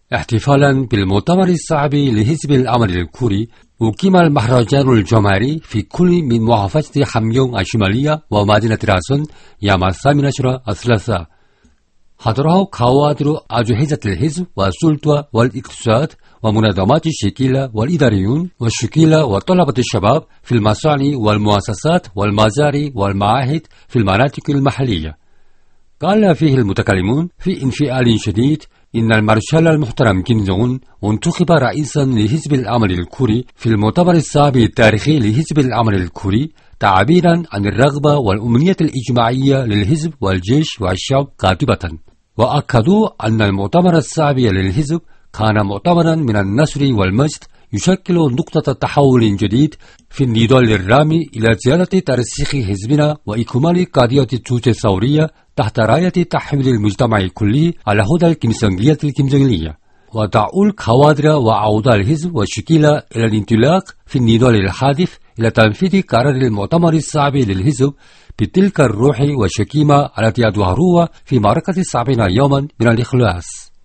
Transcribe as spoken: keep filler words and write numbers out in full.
احتفالا بالمؤتمر الصعب لحزب العمل الكوري، أقيم المهرجان الجماهيري في كل من محافظة 함경 الشمالية ومدينة راسون يوم الثامن عشر الثلاثاء. حضره كوادر أجهزة الحزب والسلطة والاقتصاد ومنظمات الشكيلة والإداريون والشكيلة وطلبة الشباب في المصانع والمؤسسات والمزارع والمعاهد في المناطق المحلية. قال فيه المتكلمون في انفعال شديد إن المارشال المحترم كيم جونغ أون انتخب رئيسا لحزب العمل الكوري في المؤتمر السابع التاريخي لحزب العمل الكوري، تعبيرا عن الرغبة والأمنية الإجماعية للحزب والجيش والشعب قاطبة. وأكدوا أن المؤتمر السابع للحزب كان مؤتمرا من النصر والمجد، يشكل نقطة تحول جديد في النضال الرامي إلى زيادة ترسيخ حزبنا وإكمال قضية الجوج الثورية تحت راية تحويل المجتمع كله على هدى الكيمسونجية الكيمجونغية. ودعوا الكوادر وأعضاء الحزب والشكيلة إلى الانطلاق في النضال الحادث إلى تنفيذ قرار المؤتمر السابع للحزب بتلك الروح والشكيمة التي أظهروها في معركة السبعين يوما من الإخلاص.